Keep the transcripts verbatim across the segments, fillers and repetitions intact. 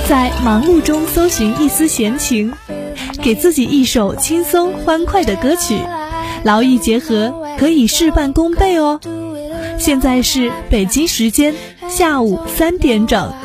在忙碌中搜寻一丝闲情，给自己一首轻松欢快的歌曲，劳逸结合，可以事半功倍哦。现在是北京时间下午三点整。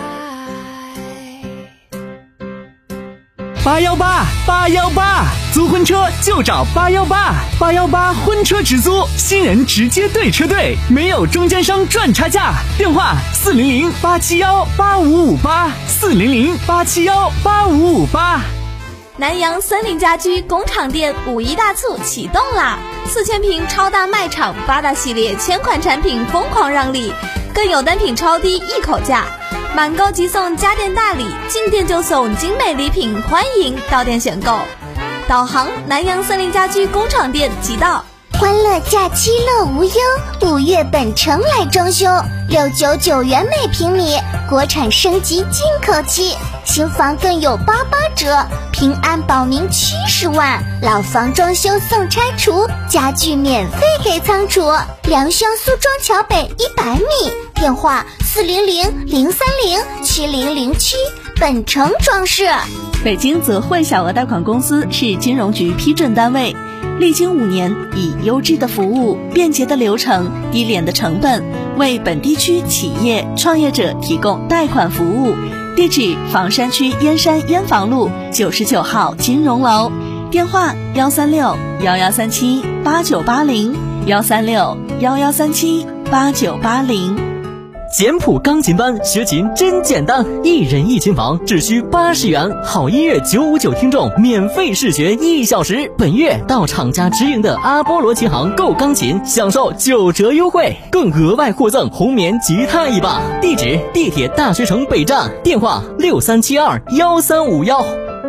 八幺八八幺八，租婚车就找八幺八，八幺八婚车直租，新人直接对车队，没有中间商赚差价。电话四零零八七幺八五五八，四零零八七幺八五五八。 南阳森林家居工厂店五一大促启动啦！四千平超大卖场，八大系列千款产品疯狂让利，更有单品超低一口价，满购即送家电大礼，进店就送精美礼品，欢迎到店选购。导航南阳森林家居工厂店即到。 欢乐假期乐无忧，五月本城来装修，六九九元每平米，国产升级进口期，新房更有八八折，平安保民七十万，老房装修送拆除，家具免费给仓储。良乡苏庄桥北一百米，电话四零零零三零七零零七，本城装饰。 北京泽汇小额贷款公司是金融局批准单位，历经五年，以优质的服务、便捷的流程、低廉的成本，为本地区企业创业者提供贷款服务。地址：房山区燕山燕房路九十九号金融楼，电话：幺三六幺幺三七八九八零，幺三六幺幺三七八九八零。 简谱钢琴班学琴真简单，一人一琴房只需八十元，好音乐九五九听众免费试学一小时。本月到厂家直营的阿波罗琴行购钢琴，享受九折优惠，更额外获赠红棉吉他一把。地址：地铁大学城北站，电话六三七二幺三五幺。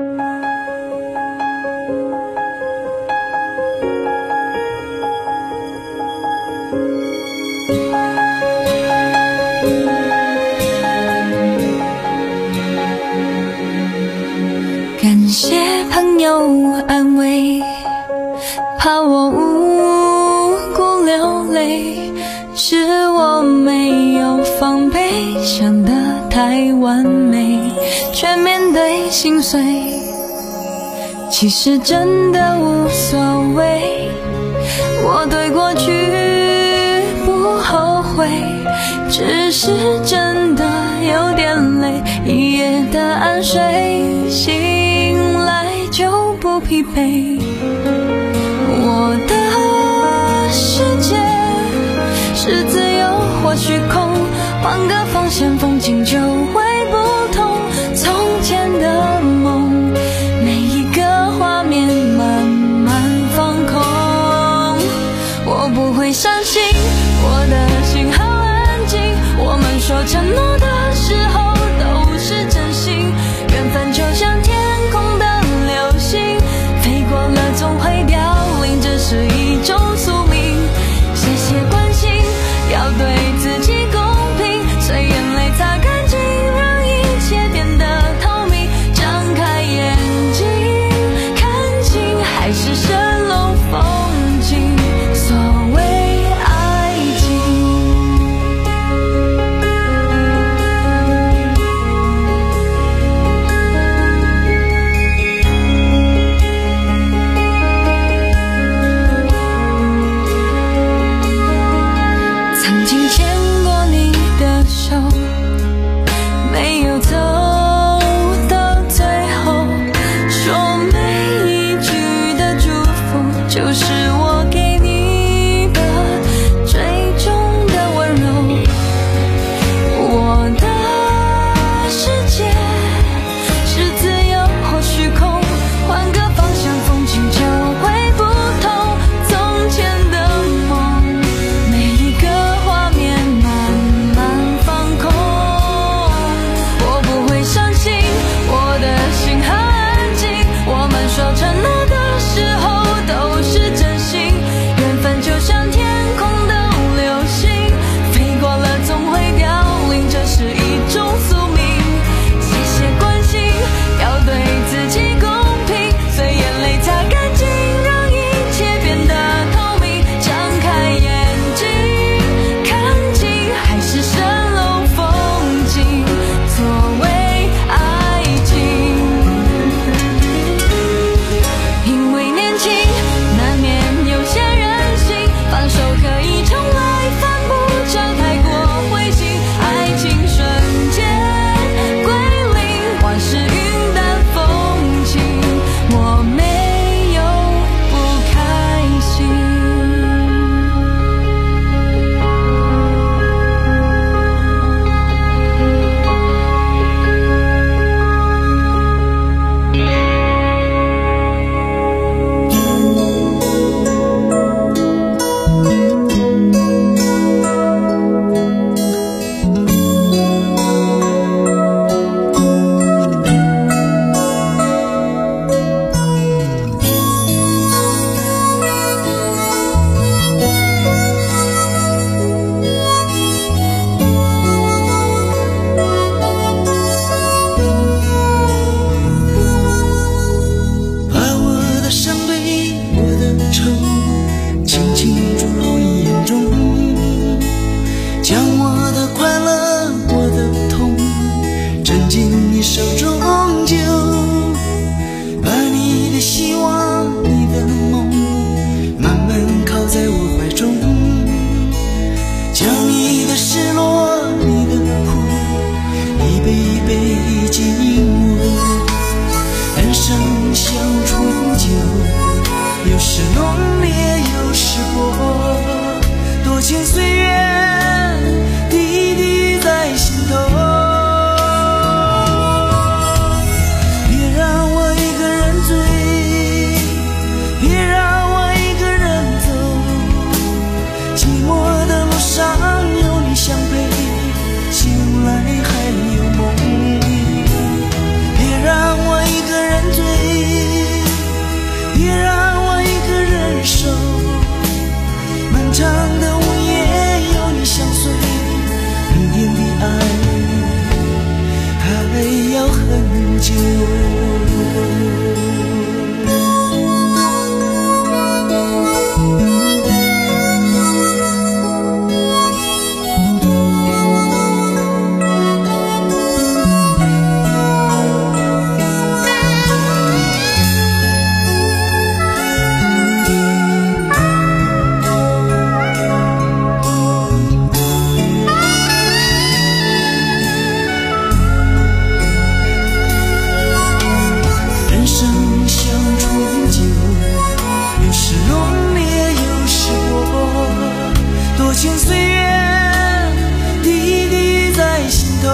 感谢朋友安慰，怕我无辜流泪，是我没有防备，想得太完美，却面对心碎。其实真的无所谓，我对过去不后悔，只是真的有点累，一夜的安睡，醒来就不疲惫。我的世界是自由或虚空，换个方向风景就会不同。从前的梦，每一个画面慢慢放空，我不会伤心，我的心好安静，我们说承诺的时候都是真心，缘分就像天空的流星，飞过了总会凋零，这是一种宿命。谢谢关心，要对自己公平，随眼泪擦将我的快乐我的痛沉进你手中酒，把你的希望你的梦慢慢靠在我怀中，将你的失落你的苦一杯一杯敬我。人生像醇酒，有时浓烈有时薄，多情岁月滴滴在心头。别让我一个人醉，别让我一个人走，寂寞的路上有你相陪，醒来还有梦。别让我一个人醉，别让我一个人守，漫长的午夜有你相随，明天的爱还要很久。多情岁月滴滴在心头。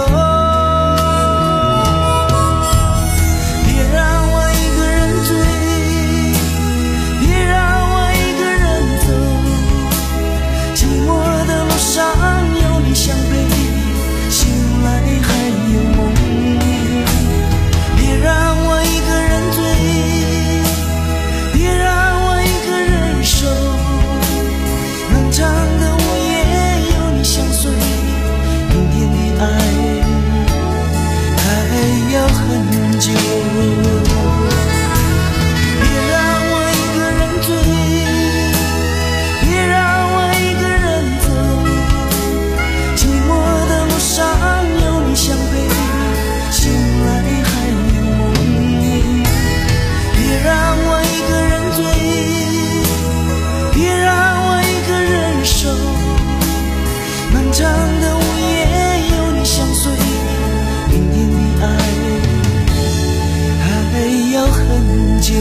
别让我一个人醉，别让我一个人走，寂寞的路上有你相陪，醒来还有梦。别让我一个人醉，别让我一个人守，漫长的相随，明天的爱还要很久。别让我一个人醉，别让我一个人走，寂寞的路上有你相陪，醒来还有梦。别让我一个人醉，别让我一个人守，漫长的午夜有你相随，明天的爱还要很久。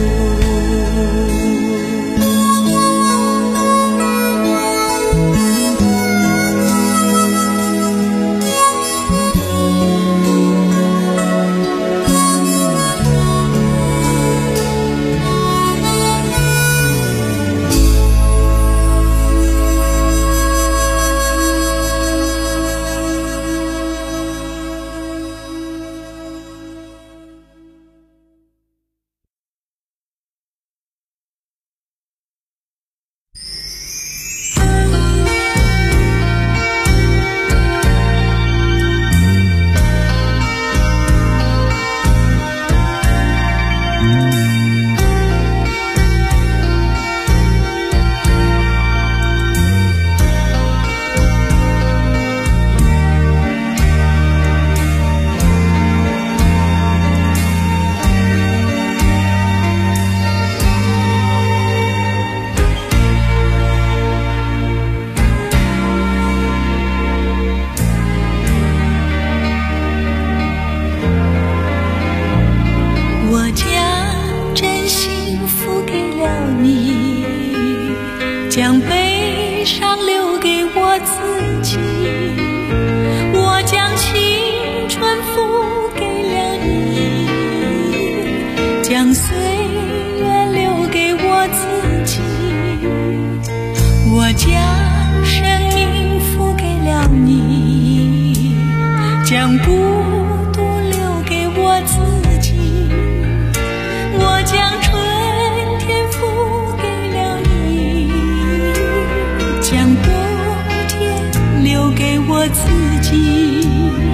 将悲伤留给我自己，我将青春付给了你，将岁月留给我自己，我将生命付给了你，将孤独留给我自己，我将春天付给了你，将冬天留给我自己。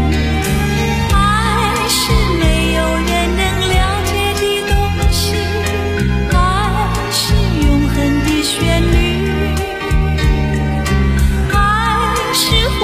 爱是没有人能了解的东西，爱是永恒的旋律，爱是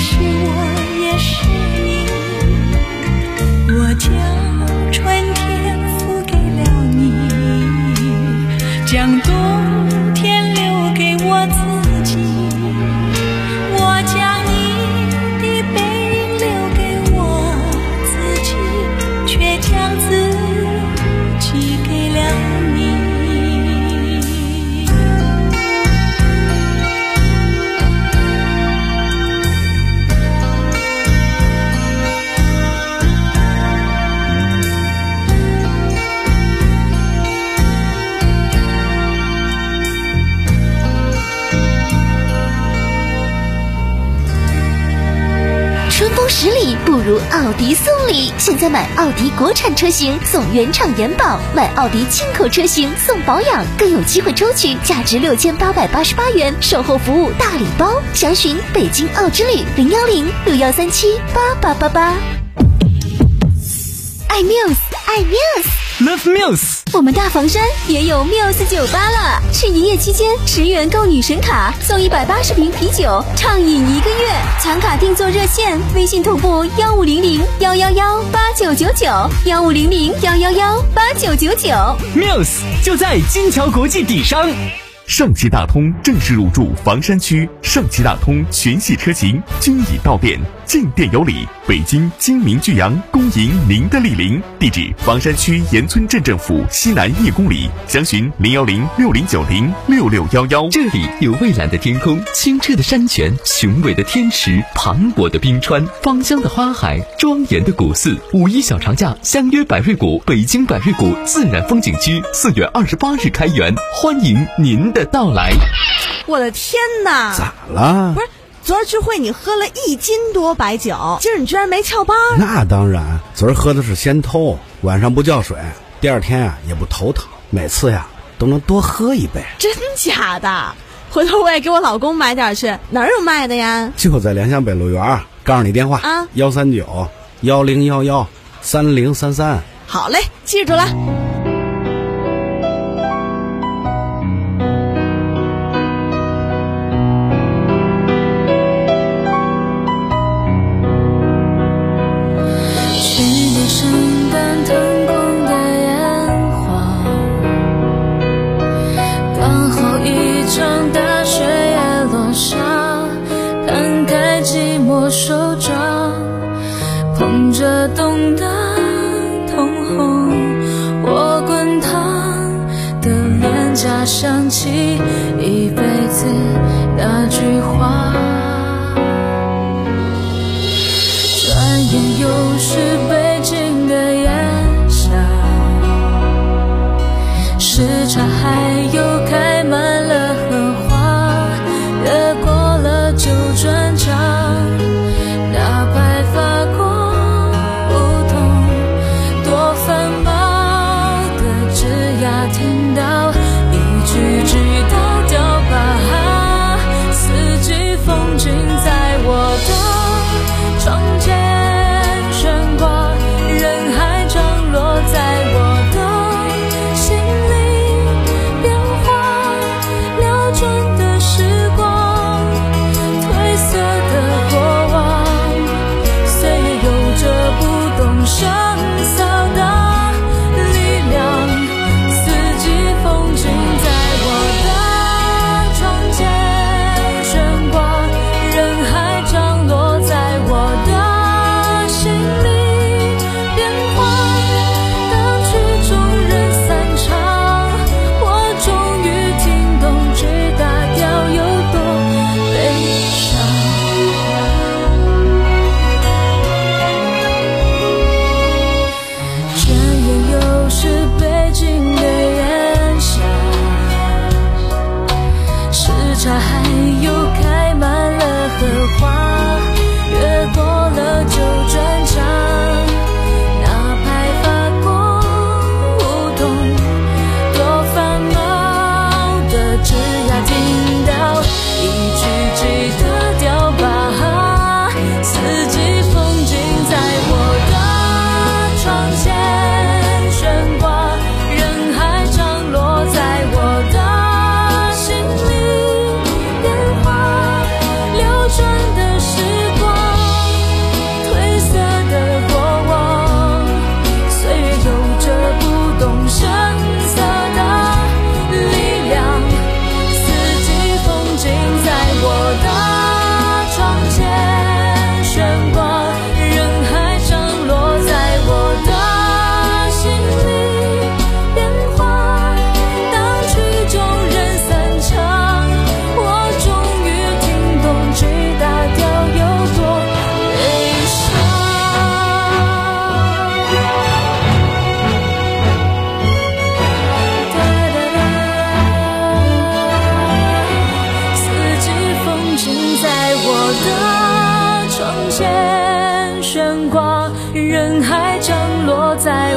是我也是你，我将春天付给了你，将冬天留给我自己，我将你的背影留给我自己，却将自己给了你。 春风十里不如奥迪送礼，现在买奥迪国产车型送原厂延保，买奥迪进口车型送保养，更有机会抽取价值六千八百八十八元售后服务大礼包。详询北京奥之旅零幺零六幺三七八八八八。爱 Muse， 爱 Muse。Love Muse， 我们大房山也有 Muse 酒吧了。是营业期间，十元购女神卡，送一百八十瓶啤酒，畅饮一个月。抢卡订座热线：微信同步幺五零零幺幺幺八九九九，幺五零零幺幺幺八九九九。 Muse 就在金桥国际底商。 上汽大通正式入驻房山区，上汽大通全系车型均已到店，进店有礼。北京精明巨阳，恭迎您的莅临。地址：房山区岩村镇政府西南一公里。详询零幺零六零九零六六幺幺。 这里有蔚蓝的天空、清澈的山泉、雄伟的天池、磅礴的冰川、芳香的花海、庄严的古寺。五一小长假，相约百瑞谷北京百瑞谷自然风景区，四月二十八日开园，欢迎您的到来。 我的天哪！ 咋了？ 不是，昨儿聚会你喝了一斤多白酒，今儿你居然没翘班？ 那当然，昨儿喝的是仙偷，晚上不叫水，第二天呀、啊、也不头疼，每次呀都能多喝一杯。 真假的？回头我也给我老公买点去。哪儿有卖的呀？ 就在良乡北路园，告诉你电话啊， 幺三九幺零幺幺三零三三。 好嘞，记住了。 手掌碰着冻得通红，我滚烫的脸颊想起一辈子那句话，转眼又是北京的炎夏，什刹还有开满了荷花，越过了旧砖墙，听到一句句的调拔，四季风景在我的窗前悬挂，人海涨落在我的心里，变化流转的时光，褪色的过往，岁月有着不动声色的转的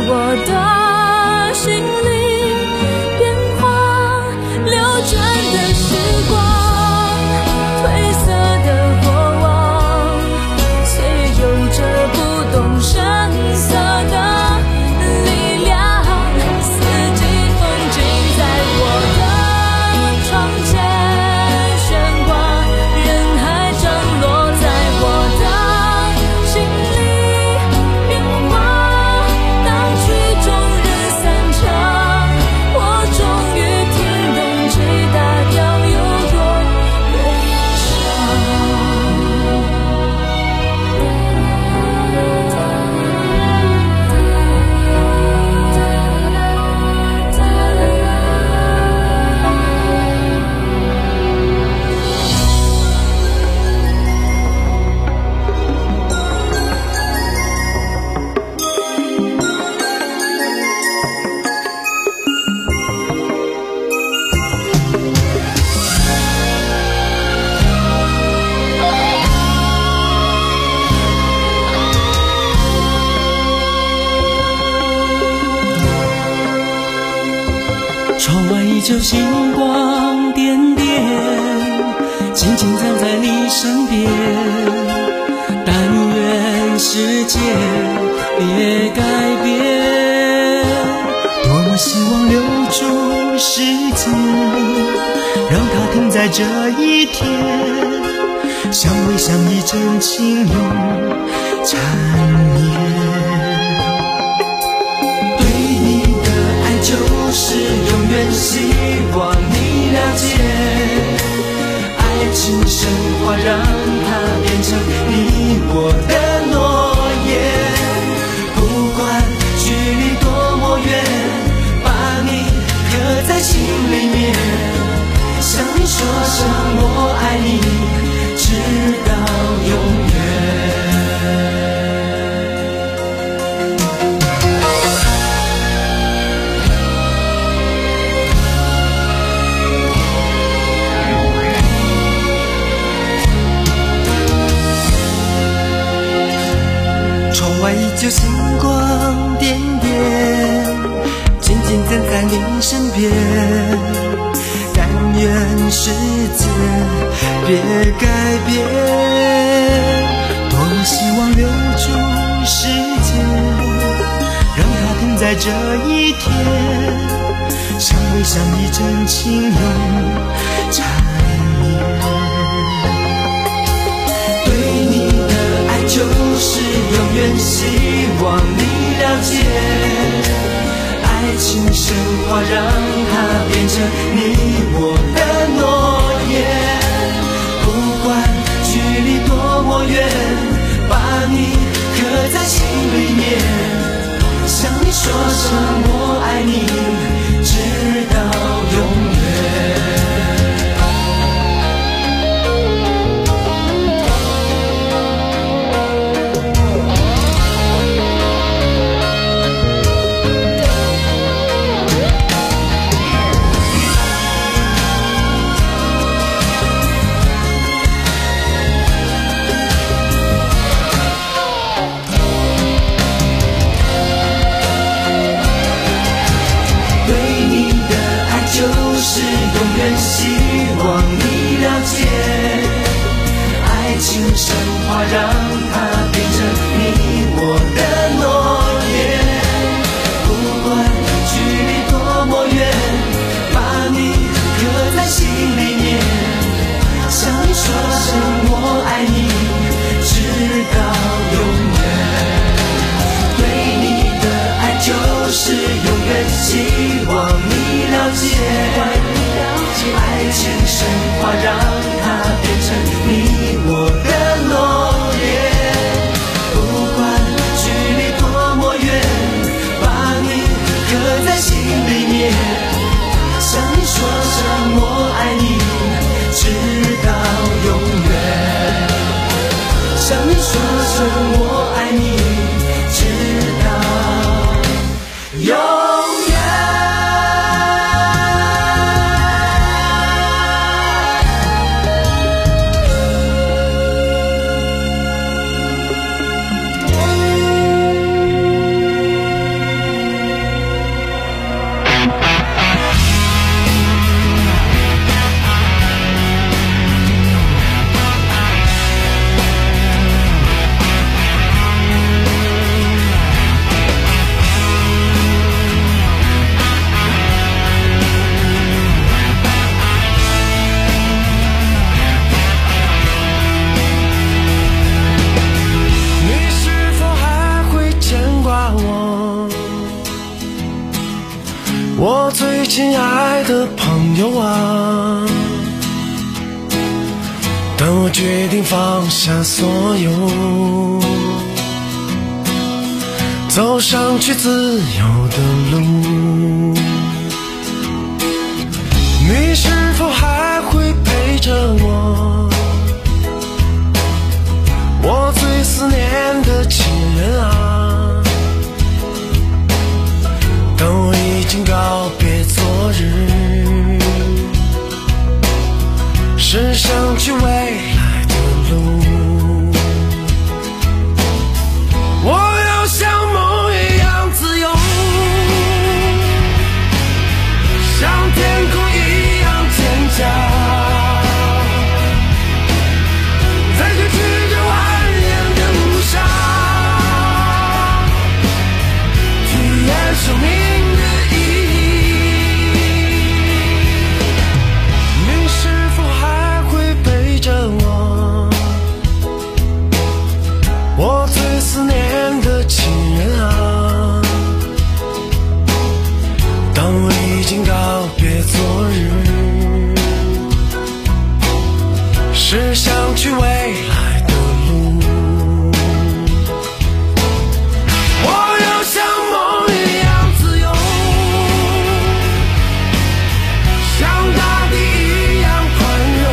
我的心里，变化流转的时光，褪色的过往，岁月有着不动声色的力量，四季风景在我的窗前悬挂，人海涨落在我的心里，变化当曲终人散场，我终于听懂吉他调有多悲窗外依旧星光点点，静静站在你身边。但愿世界别改变，多么希望留住时间，让它停在这一天，相偎相依，真情永缠绵。就是永远希望你了解，爱情升华，让它变成你我的诺言。不管距离多么远，把你刻在心里面，向你说声我爱你，直到永远。窗外依旧星光点点，静静站在你身边。但愿世界别改变，多么希望留住时间，让它停在这一天，相偎相依，真情永缠绵。就是永远希望你了解，爱情升华，让它变成你我的诺言。不管距离多么远，把你刻在心里面，向你说声我爱你，直到永远。就是永远希望你了解，爱情升华，让它变成你我的诺言。不管距离多么远，把你刻在心里面，向你说声我爱你，直到永远。对你的爱就是永远希望你了解，爱情升华，让它变成你我的诺言。 最亲爱的朋友啊，当我决定放下所有，走上去自由的路，你是否还会陪着我？我最思念的亲人啊，当我已经告别昨日，驶上去未来的路，我要像梦一样自由，像天空一样坚强，在过去这蜿蜒的路上，体验生命的意义。你是否还会陪着我？我最思念的亲人啊，当我已经告别昨日，驶向去未来的路，我要像梦一样自由，像大地一样宽容，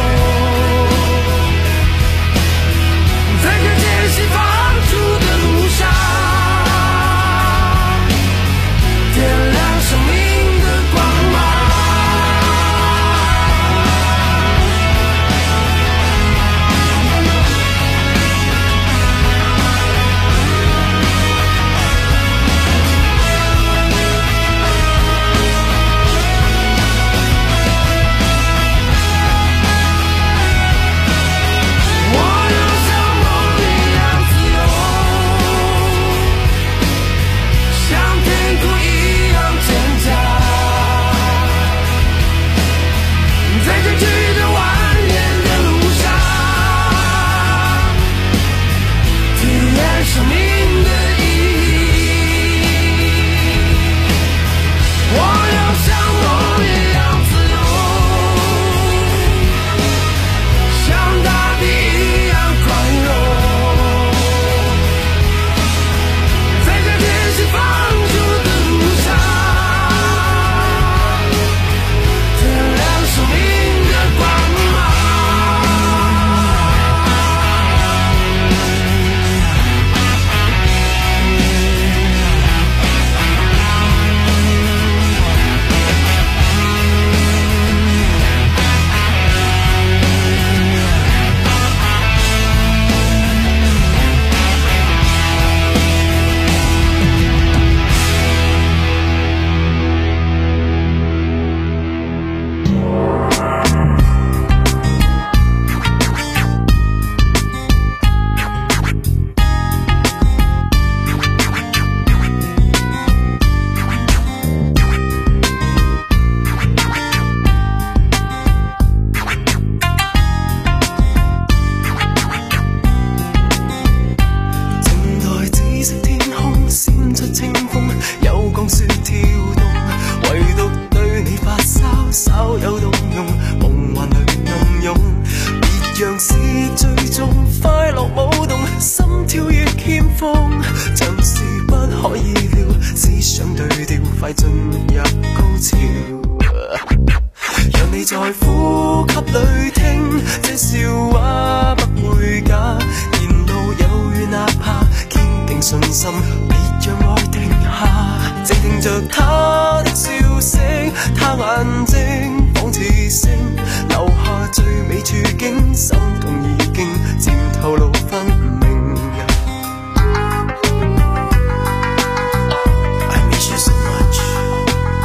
在这艰辛放逐的路上，点亮生命的光芒。我要像梦一样自由，像天空一样坚强，在这曲折蜿蜒的路上，体验生命的意义。我要像梦一样自由，像大地一样宽容，在这艰辛放逐的路上，点亮生命的光芒。靜待紫色天空閃出清風，有降雪跳動，唯獨對你發燒稍有動容，夢幻裏暗湧，別樣是最終快樂舞動，心跳越欠奉，像是不可以料，思想對調快進入高潮，讓你在呼吸裏聽這笑話不會假，沿路有雨哪怕堅定信心，別讓愛停下，靜聽着他的笑聲，他眼睛仿似星，留下最美處境，心動已經漸透露分明。I miss you so much.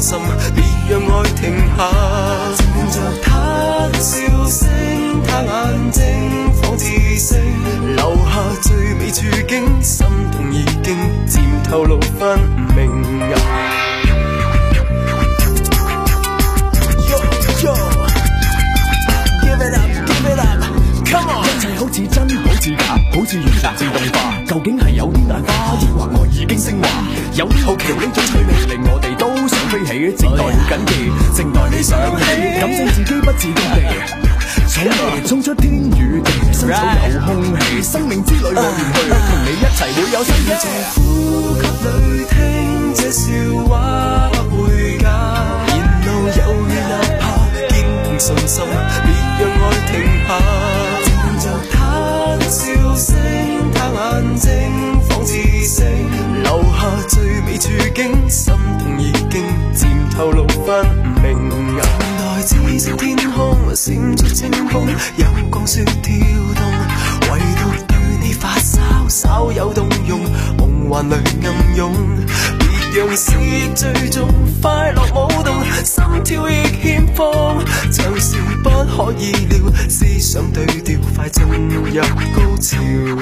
心，別讓愛停下。靜聽着他的笑聲，他眼睛仿似星，留下最美處境，心痛已經漸透露分明。Yo, give it up, give it up, come on！ 一切好似真，好似假，好似完全自動化。究竟係有啲大花，抑或我已經升華？有啲好奇呢種趣味，令我哋都想飛起。靜待要緊記，靜待你想起，感性自己不自覺地衝嚟衝出天與地，身草有空氣，生命之旅我願去，同你一齊會有新嘅。在呼吸裏聽這笑話不會假，沿路有雨哪怕。信心，別讓愛停下。靜聽着他的笑聲，他眼睛仿似星，留下最美處境，心痛已經漸透露分明。眼內紫色天空閃出清風，有光雪跳動，唯獨對你發燒稍有動容，夢幻裏暗湧。讓思憶最終快樂舞動，心跳亦欠放，像是不可意料，思想對調，快進入高潮。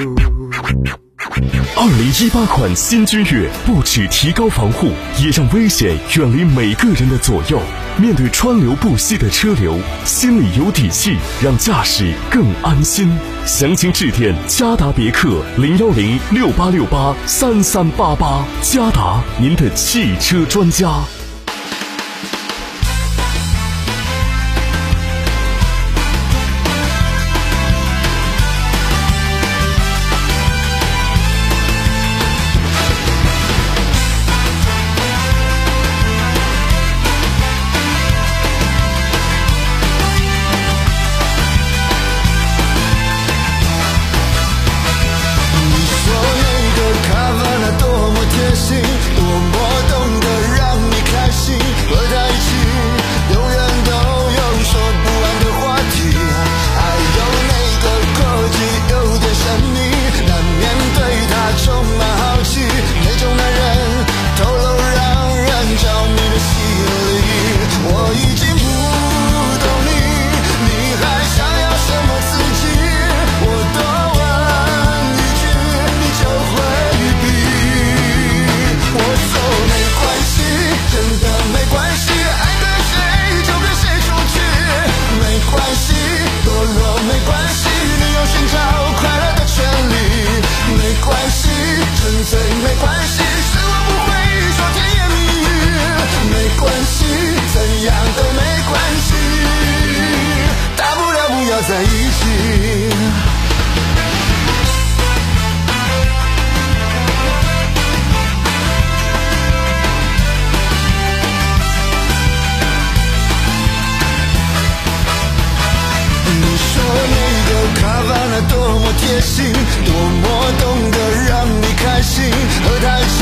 二零一八款新君越不只提高防護，也讓危險遠離每個人的左右。面對川流不息的車流，心裡有底氣，讓駕駛更安心。詳情致電嘉達別克零幺零六八六八三三八八，嘉達您的汽車專家。 在一起。你说那个卡瓦纳多么贴心，多么懂得让你开心，和他一起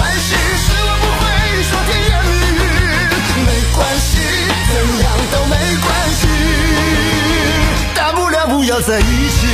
系，是我不会说甜言蜜语。没关系，怎样都没关系，大不了不要在一起。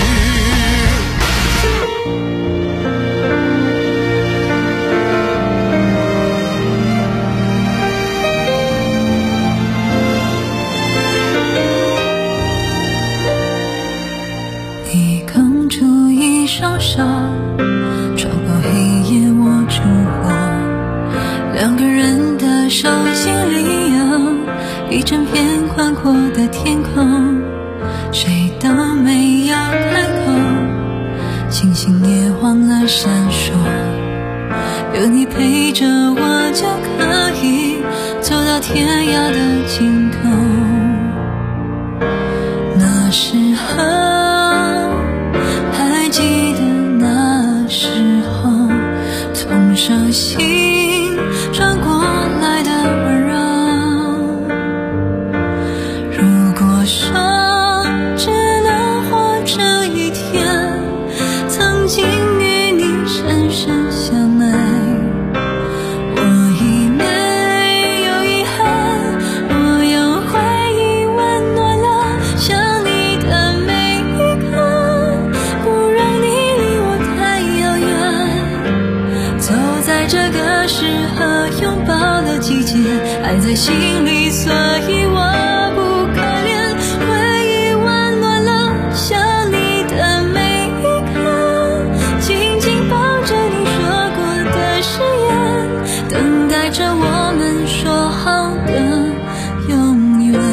一更注意上上，穿过黑夜握住我，两个人的手心里有一整片宽阔的天空，谁都没有开口，星星也忘了闪烁，有你陪着我就可以走到天涯的尽头。那时候还记得那时候从手心传过来的温柔，如果说只能活这一天，曾经与你深深相爱，我已没有遗憾，我用回忆温暖了想你的每一刻，不让你离我太遥远，走在这个适合拥抱的季节，爱在心里，所以我不可怜，回忆温暖了想你的每一刻，紧紧抱着你说过的誓言，等待着我们说好的永远。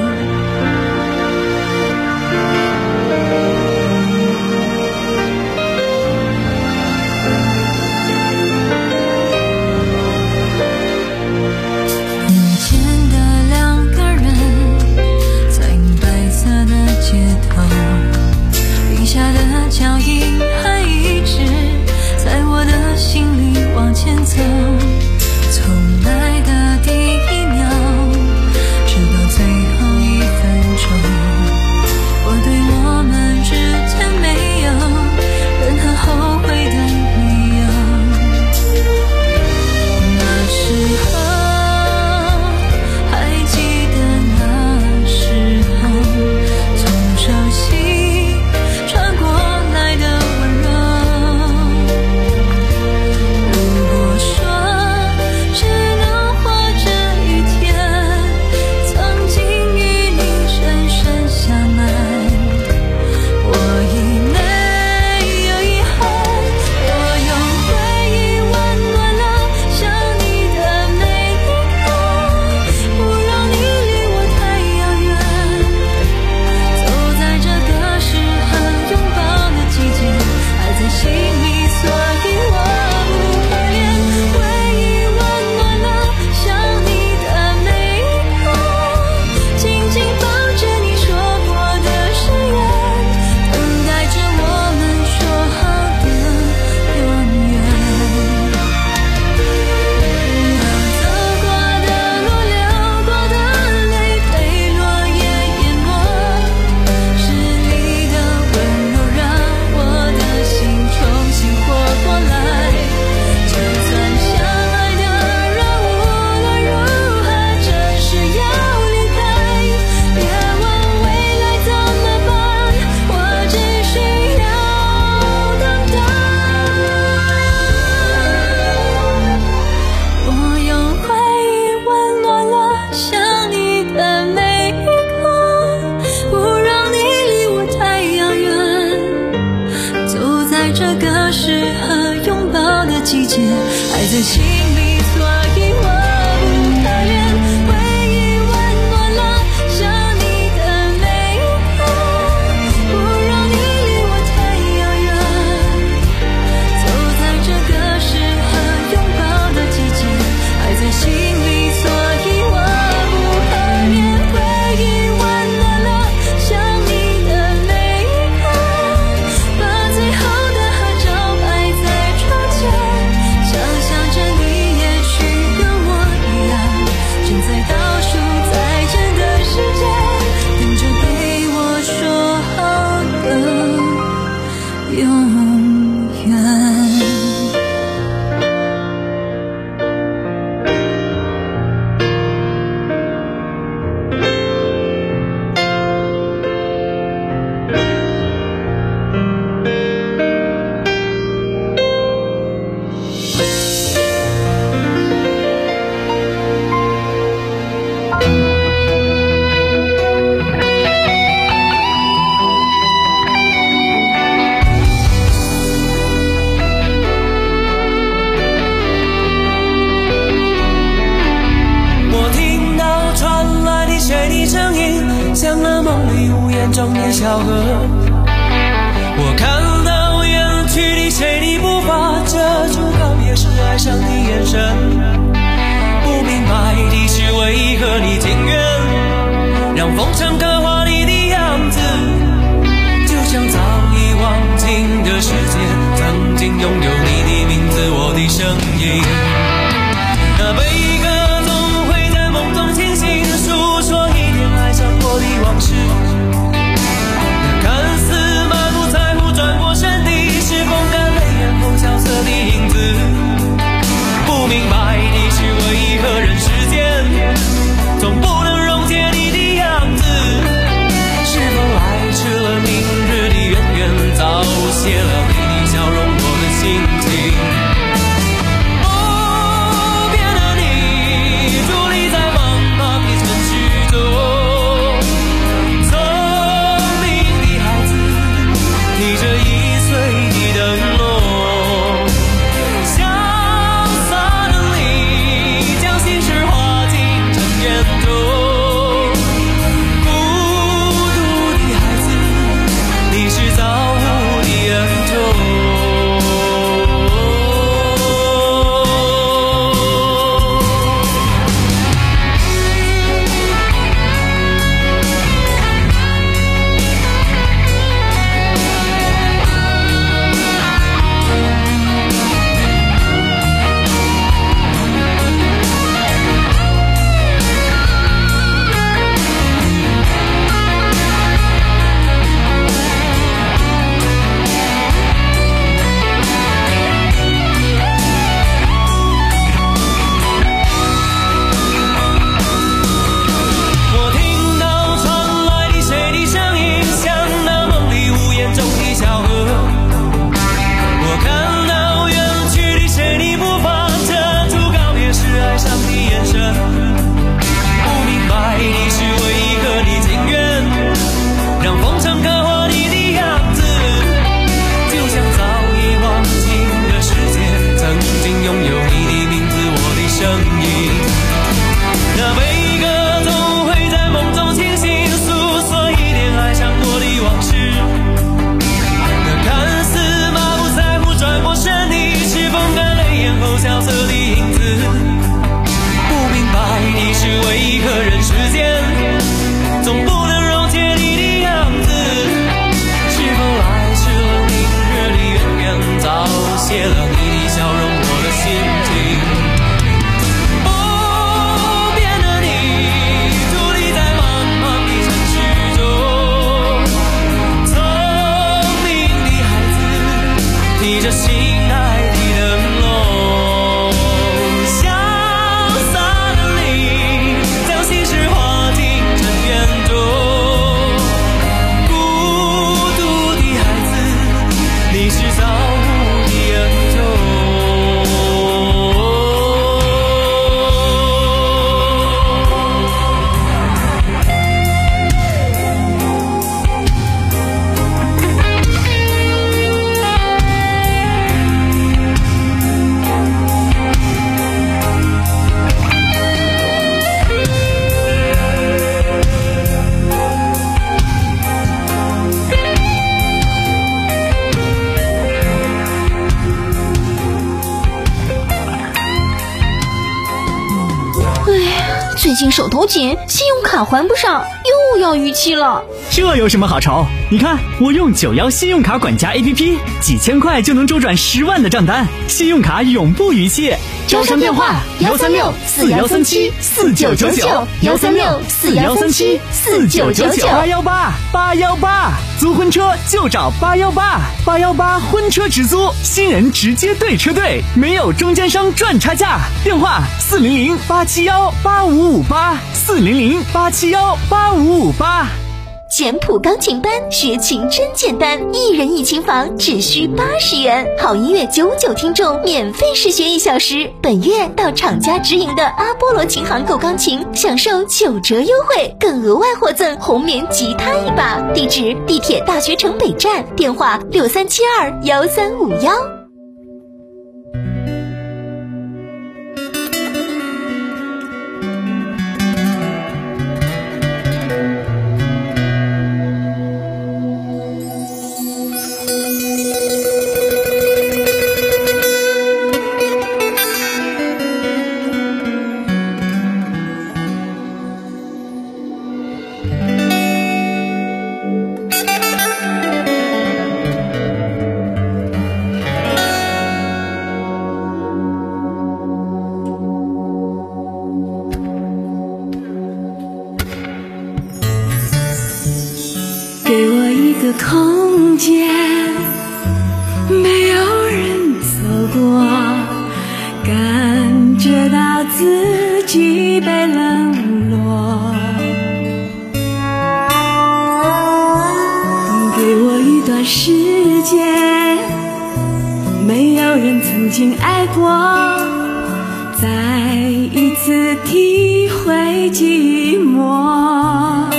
遇见的两个人，在白色的街头，停下的脚印还一直在我的心里往前走，从来的第一秒直到最后一分钟，我对我们之间没有任何后悔的理由。那时候还记得那时候从手心传过来的温柔，如果说只能活这一天，曾经与你深深相爱，我已没有遗憾，我用回忆温暖了想你的每一刻，不让你离我太遥远，走在这个适合拥抱的季节，爱在心里，所以我不可怜，回忆温暖了想你的每一刻，紧紧抱着你说过的誓言，等待着我们说好的永远。走过的路，流过的泪，被落叶淹没，是你的温柔让我的心重新活过来，就算相爱的人无论如何这是要离开，别问未来怎么办，我只需要等待。我用回忆温暖了想你的每一刻，不让你离我太遥远，走在这个适合拥抱的季节，爱在心里，所以我不可怜，回忆温暖了想你的每一刻，不让你离我太遥远，走在这个适合拥抱的季节，爱在心里，所以我不可怜，回忆温暖了想你的每一刻，把最后的合照摆在窗前，想象着你中的小河。我看到远去的谁的步伐，遮住告别时哀伤的眼神。不明白的是为何你情愿让风尘刻画你的样子，就像早已忘情的世界曾经拥有你的名字，我的声音。那悲歌总会在梦中清醒，诉说一点爱上过的往事。那看似满不在乎转过身的，是风干泪眼后萧瑟的影子。不明白的是为何人世间总不能溶解你的样子，是否来迟了明日的远远，早谢了你的笑容我的心情。 最近手头紧，信用卡还不上，又要逾期了。 这有什么好愁？你看我用九幺信用卡管家 A P P， 几千块就能周转十万的账单，信用卡永不逾期。 招商电话幺三六四幺三七四九九九幺三六四幺三七四九九九八幺八八幺八，租婚车就找八幺八八幺八婚车直租，新人直接对车队，没有中间商赚差价。电话四零零八七幺八五五八四零零八七幺八五五八。 简谱钢琴班学琴真简单，一人一琴房只需八十元，好音乐九九听众免费试学一小时。本月到厂家直营的阿波罗琴行购钢琴，享受九折优惠，更额外获赠红棉吉他一把。地址：地铁大学城北站，电话六三七二幺三五幺。 个空间，没有人走过，感觉到自己被冷落。给我一段时间，没有人曾经爱过，再一次体会寂寞。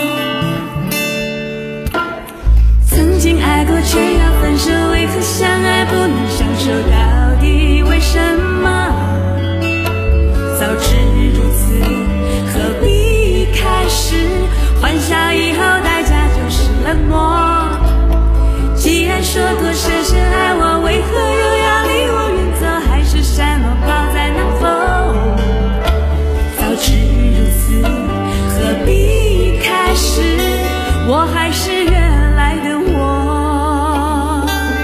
曾经爱过却要分手，为何相爱不能相守？到底为什么？早知如此，何必开始？欢笑以后代价就是冷漠。既然说过深深爱我，为何又要离我远走？还是山盟抛在南风？早知如此，何必开始？我还是原来的我。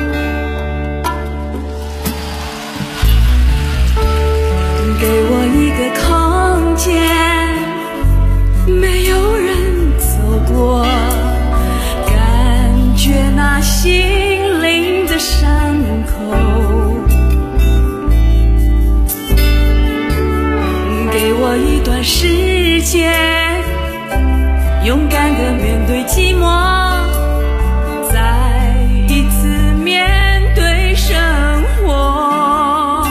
给我一个空间，没有人走过，感觉那心灵的伤口。给我一段时间，勇敢地面对寂寞，再一次面对生活。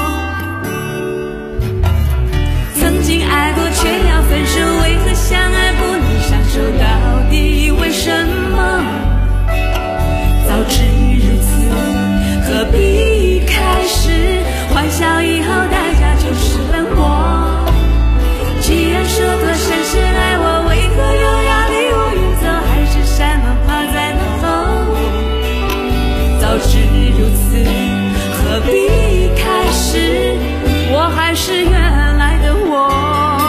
曾经爱过却要分手，为何相爱不能相守？到底为什么？早知如此，何必开始？欢笑以后代价就是冷漠。既然说过深深爱我，为何又要离我远走？还是山盟抛在南风？早知如此，何必开始？我还是原来的我。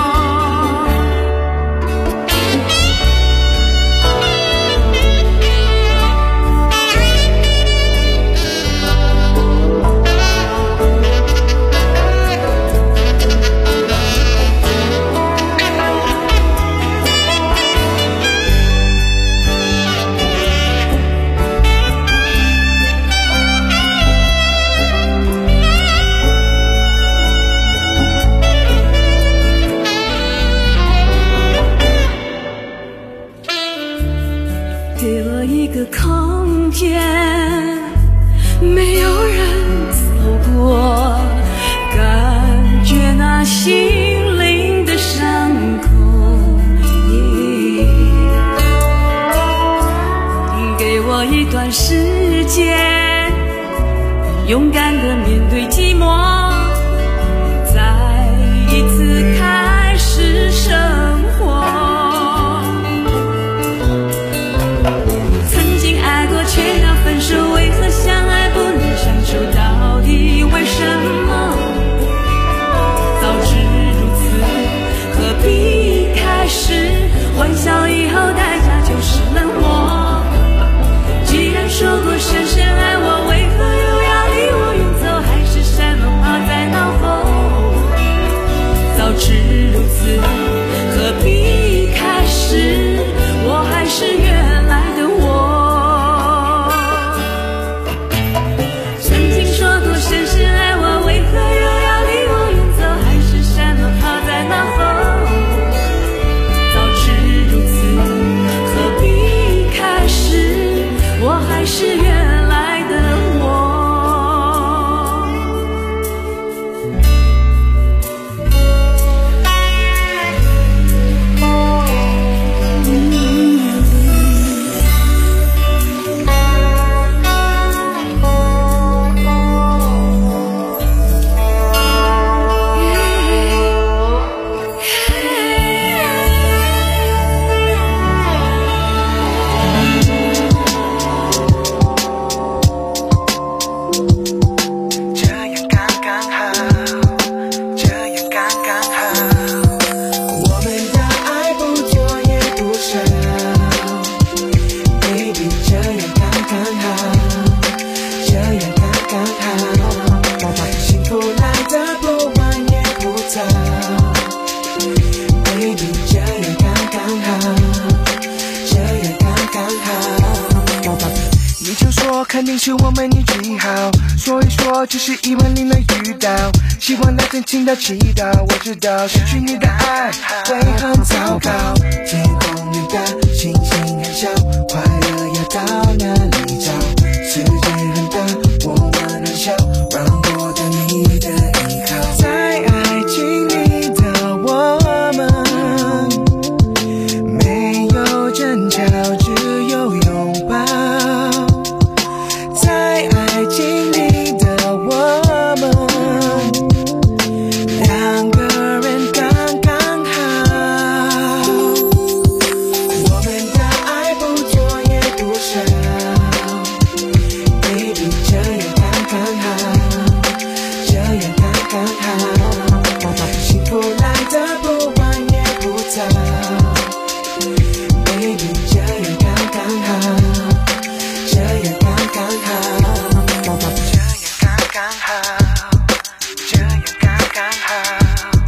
给我一个空间，没有人走过，感觉那心灵的伤口。给我一段时间，勇敢地面对寂寞，再一次开始生活。却要分手，为何相爱不能相守？到底为什么？早知如此，何必开始？欢笑以后代价就是冷漠。既然说过深深爱我，为何又要离我远是我们运气好，所以说只是一万零能遇到，希望那天听到祈祷。我知道失去你的爱会很糟糕，天空里的星星很小，快乐要到哪里找？世界很大，我们很小，让我当你的依靠。在爱情里的我们没有争吵，只有拥抱。在爱情里的我们两个人刚刚好，我们的爱不多也不少， Baby 这样刚刚好，这样刚刚好，幸福来的不晚也不早， Baby 这样刚刚好，这样刚刚好，这样刚刚好，这样刚刚好。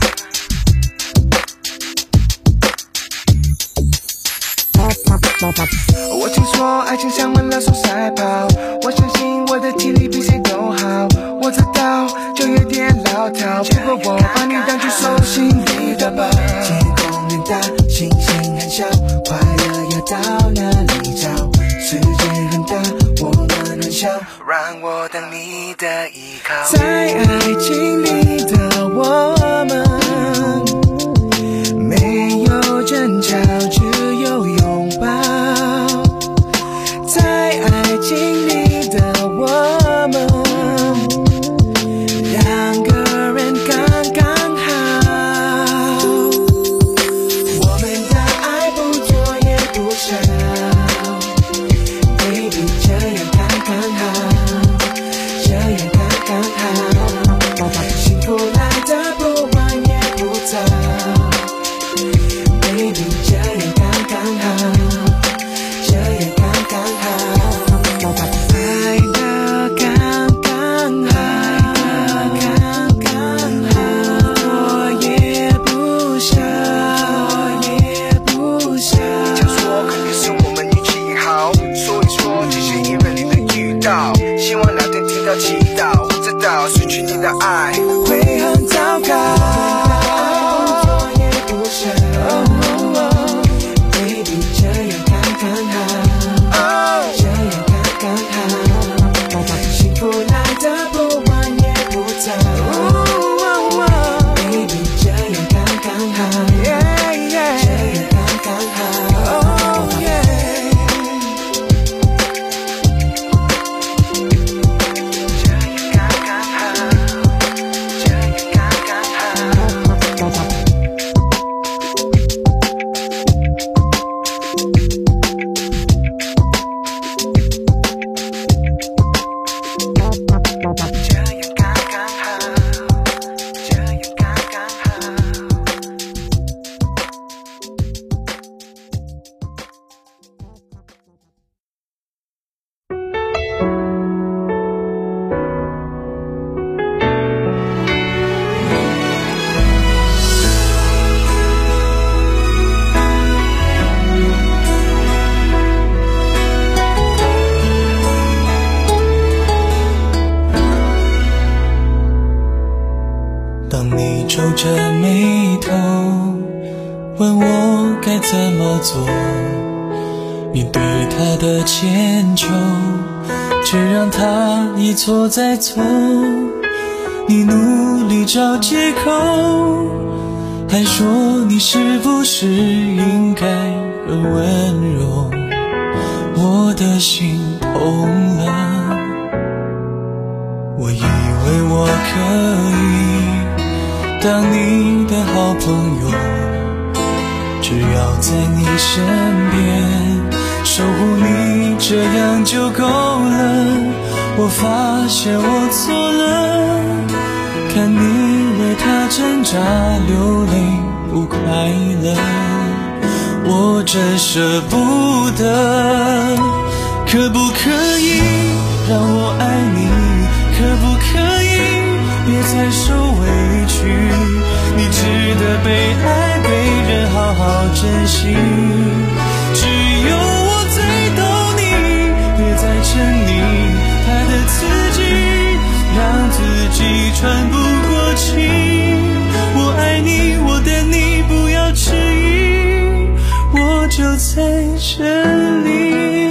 我听说爱情像马拉松赛跑，我相信我的体力比谁都好，我知道就有点老套，不过我把你当作手心里的宝。天空很大，星星很小，快乐要到哪里找？世界很大，我们很小，让我当你的依靠。在爱情里的我们没有争吵，只有拥抱。在爱情里的我们两个人刚刚好，我们的爱不多也不少， Baby 这样刚刚好，这样刚刚好，幸福来的不晚也不早， Baby 这样刚刚好，这样刚刚好，爱的刚刚好，刚刚好，多也不少，多也不少。讲说肯定是我们运气好，所以说只是一人你能遇到，希望那天听到祈祷。我知道失去你的爱会很糟糕，多也不少。Baby 这样刚刚好，这样刚刚好，幸福来的不晚也不早， Baby 这样刚刚好，这样刚刚好， 这样刚刚好，这样刚刚好。 当你皱着眉头问我该怎么做，面对他的千秋，却让他一错再错。你努力找借口，还说你是不是应该更温柔，我的心痛了。我以为我可以当你的好朋友，只要在你身边守护你，这样就够了。我发现我错了，看你为他挣扎流泪不快乐，我真舍不得。可不可以让我爱你？可不可以别再受委屈？你值得被爱，被人好好珍惜。只有我最懂你，别再沉溺太喘不过气。我爱你，我等你，不要迟疑，我就在这里。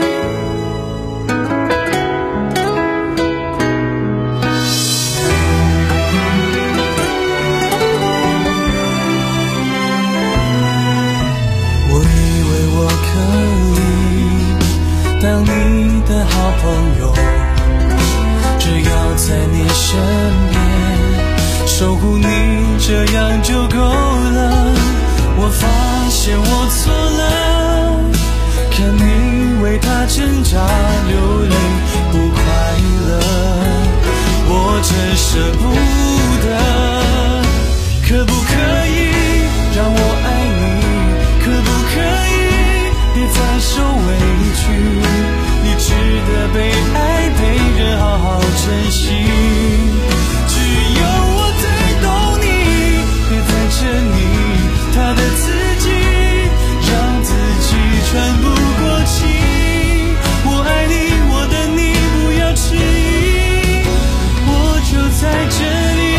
我以为我可以当你的好朋友，只要在你身边守护你，这样就够了。我发现我错了，看你为他挣扎流泪不快乐，我真舍不得。可不可以让我爱你？可不可以别再受委屈？你值得被爱，被人好好珍惜。只有我最懂你，别再沉溺他的自己，让自己喘不过气。我爱你，我等你，不要迟疑，我就在这里。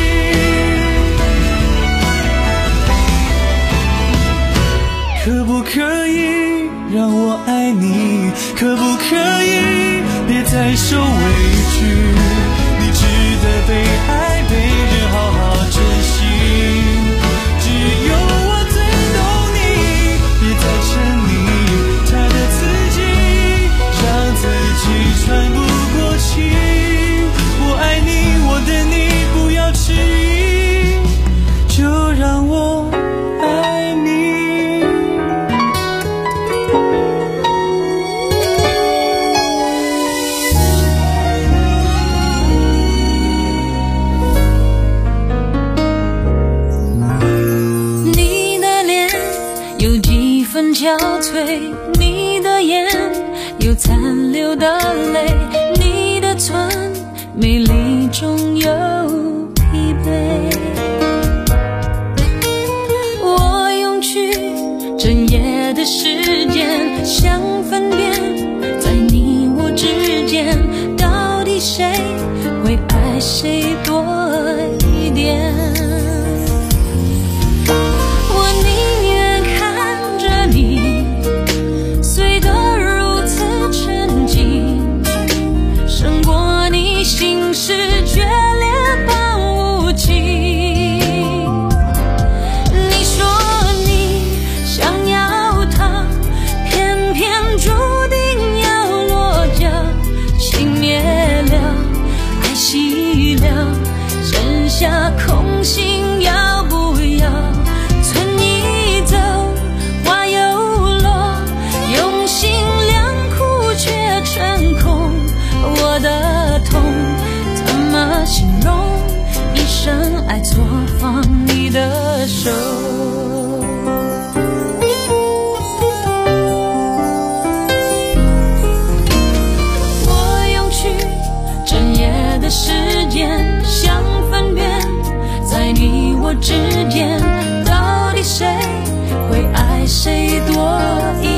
可不可以让我爱你？可不可以别再受委屈？你值得被爱，被人好好珍惜。只有我最懂你，别再沉溺他的自己，让自己喘不过气。我爱你，我等你，不要迟疑，就让我爱你。 憔悴，你的眼有残留的泪，你的唇美丽中有疲惫。我用去整夜的时间，想分辨在你我之间，到底谁会爱谁多一点。心事决裂般无情，你说你想要他，偏偏注定要落脚。情灭了，爱熄了，剩下空心要不要？存你走，花又落，用心良苦却成空。我的痛怎么形容？一生爱错放你的手。我用去整夜的时间，想分辨在你我之间，到底谁会爱谁多一点。